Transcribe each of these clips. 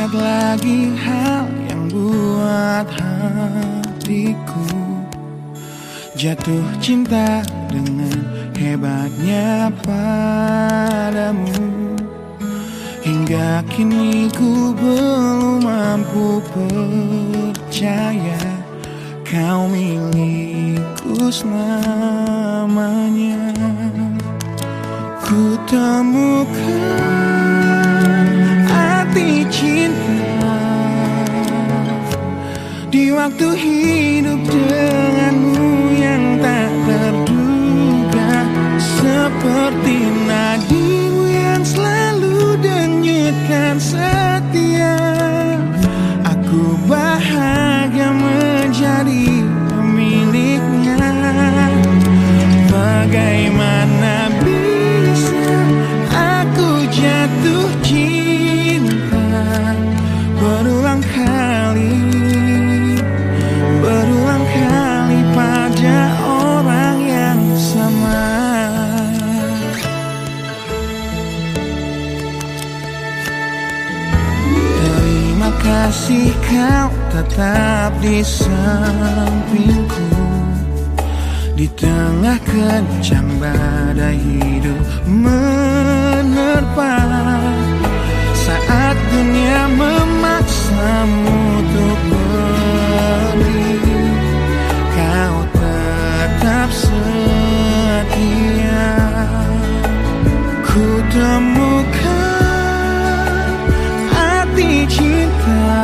ingat lagi hal yang buat hatiku jatuh cinta dengan hebatnya padamu. Hingga kini ku belum mampu percaya kau milikku selamanya. Ku temukan arti cinta di waktu hidup denganmu yang tak terduga, seperti nadimu yang selalu denyutkan setia. Aku bahagia menjadi pemiliknya. Bagaimana bisa aku jatuh cinta berulang kali pada orang yang sama. Terima kasih kau tetap di sampingku di tengah kencang badai hidup menerpa. Saat dunia memaksamu untuk pergi, kau tetap setia. Ku temukan arti cinta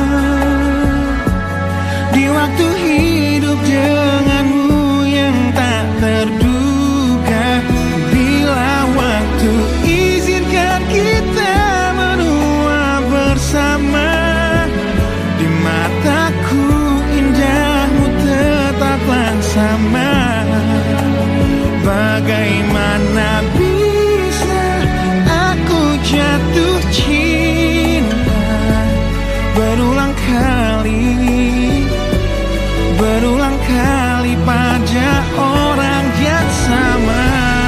di waktu hidup denganmu yang tak terduga. Bila waktu izinkan kita menua bersama, di mataku indahmu tetaplah sama. Bagaimana bisa aku jatuh cinta berulang kali pada orang yang sama.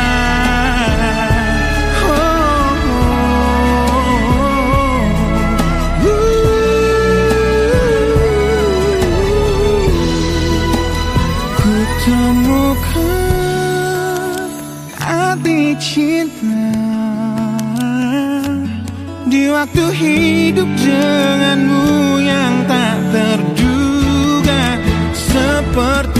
Ku temukan arti cinta di waktu hidup denganmu yang tak terduga, seperti